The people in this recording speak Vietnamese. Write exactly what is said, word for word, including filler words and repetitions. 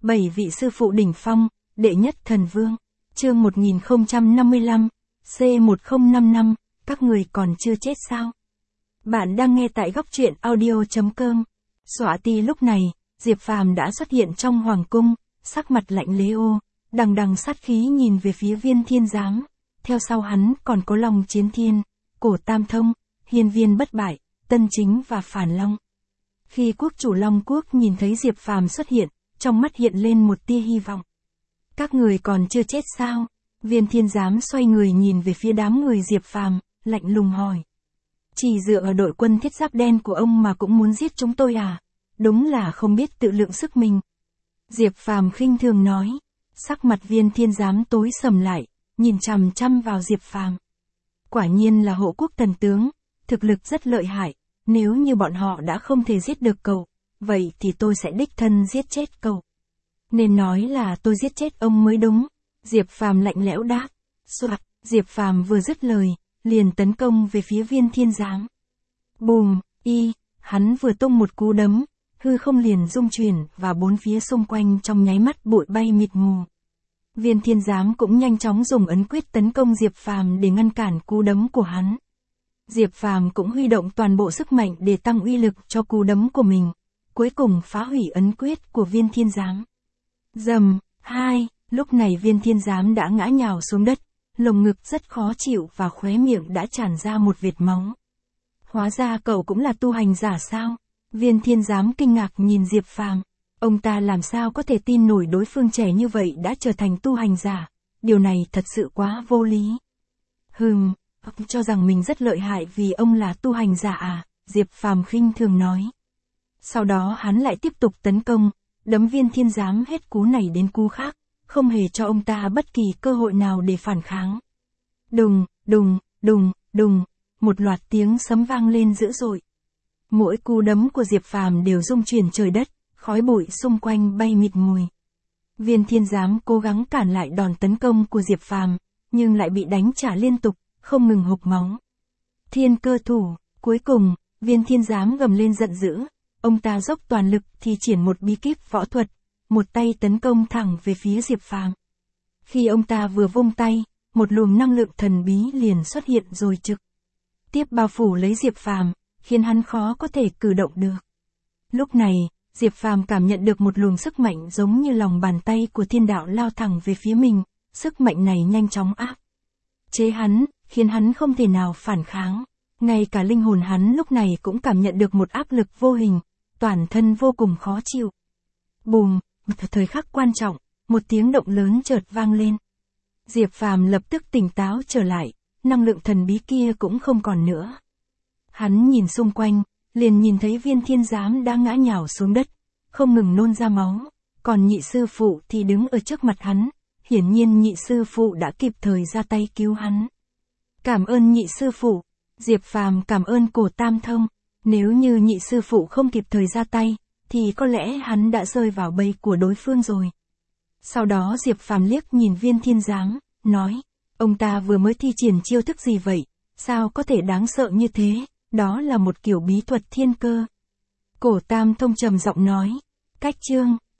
Bảy vị sư phụ đỉnh phong, đệ nhất thần vương. Chương một nghìn không trăm năm mươi lăm, C một không năm năm, các người còn chưa chết sao? Bạn đang nghe tại góc truyện audio chấm com. Xóa ti lúc này, Diệp Phàm đã xuất hiện trong hoàng cung, sắc mặt lạnh lẽo, đằng đằng sát khí nhìn về phía Viên Thiên Giám. Theo sau hắn còn có Long Chiến Thiên, Cổ Tam Thông, Hiên Viên Bất Bại, Tân Chính và Phản Long. Khi quốc chủ Long Quốc nhìn thấy Diệp Phàm xuất hiện, trong mắt hiện lên một tia hy vọng. Các người còn chưa chết sao? Viên Thiên Giám xoay người nhìn về phía đám người Diệp Phàm, lạnh lùng hỏi. Chỉ dựa ở đội quân thiết giáp đen của ông mà cũng muốn giết chúng tôi à? Đúng là không biết tự lượng sức mình. Diệp Phàm khinh thường nói. Sắc mặt Viên Thiên Giám tối sầm lại, nhìn chằm chằm vào Diệp Phàm. Quả nhiên là hộ quốc thần tướng, thực lực rất lợi hại, nếu như bọn họ đã không thể giết được cậu, vậy thì tôi sẽ đích thân giết chết cậu. Nên nói là tôi giết chết ông mới đúng. Diệp Phàm lạnh lẽo đáp. Soạt, Diệp Phàm vừa dứt lời, liền tấn công về phía Viên Thiên Giám. Bùm, y, hắn vừa tung một cú đấm, hư không liền rung chuyển và bốn phía xung quanh trong nháy mắt bụi bay mịt mù. Viên Thiên Giám cũng nhanh chóng dùng ấn quyết tấn công Diệp Phàm để ngăn cản cú đấm của hắn. Diệp Phàm cũng huy động toàn bộ sức mạnh để tăng uy lực cho cú đấm của mình, cuối cùng phá hủy ấn quyết của Viên Thiên Giám. Rầm, hai, lúc này Viên Thiên Giám đã ngã nhào xuống đất, lồng ngực rất khó chịu và khóe miệng đã tràn ra một vệt máu. Hóa ra cậu cũng là tu hành giả sao? Viên Thiên Giám kinh ngạc nhìn Diệp Phàm, ông ta làm sao có thể tin nổi đối phương trẻ như vậy đã trở thành tu hành giả, điều này thật sự quá vô lý. Hừm, ông cho rằng mình rất lợi hại vì ông là tu hành giả à? Diệp Phàm khinh thường nói. Sau đó hắn lại tiếp tục tấn công, đấm Viên Thiên Giám hết cú này đến cú khác, không hề cho ông ta bất kỳ cơ hội nào để phản kháng. Đùng, đùng, đùng, đùng, một loạt tiếng sấm vang lên dữ dội. Mỗi cú đấm của Diệp Phàm đều rung chuyển trời đất, khói bụi xung quanh bay mịt mùi. Viên Thiên Giám cố gắng cản lại đòn tấn công của Diệp Phàm, nhưng lại bị đánh trả liên tục, không ngừng hộc máu. Thiên cơ thủ, cuối cùng, Viên Thiên Giám gầm lên giận dữ, ông ta dốc toàn lực thi triển một bí kíp võ thuật, một tay tấn công thẳng về phía Diệp Phàm. Khi ông ta vừa vung tay, một luồng năng lượng thần bí liền xuất hiện rồi trực tiếp bao phủ lấy Diệp Phàm, khiến hắn khó có thể cử động được. Lúc này, Diệp Phàm cảm nhận được một luồng sức mạnh giống như lòng bàn tay của thiên đạo lao thẳng về phía mình, sức mạnh này nhanh chóng áp chế hắn, khiến hắn không thể nào phản kháng. Ngay cả linh hồn hắn lúc này cũng cảm nhận được một áp lực vô hình, toàn thân vô cùng khó chịu. Bùm, thời khắc quan trọng, một tiếng động lớn chợt vang lên. Diệp Phàm lập tức tỉnh táo trở lại, năng lượng thần bí kia cũng không còn nữa. Hắn nhìn xung quanh, liền nhìn thấy Viên Thiên Giám đã ngã nhào xuống đất, không ngừng nôn ra máu, còn nhị sư phụ thì đứng ở trước mặt hắn, hiển nhiên nhị sư phụ đã kịp thời ra tay cứu hắn. Cảm ơn nhị sư phụ. Diệp Phàm cảm ơn Cổ Tam Thông, nếu như nhị sư phụ không kịp thời ra tay, thì có lẽ hắn đã rơi vào bẫy của đối phương rồi. Sau đó Diệp Phàm liếc nhìn Viên Thiên Giám, nói, ông ta vừa mới thi triển chiêu thức gì vậy, sao có thể đáng sợ như thế, đó là một kiểu bí thuật thiên cơ. Cổ Tam Thông trầm giọng nói, cách chương.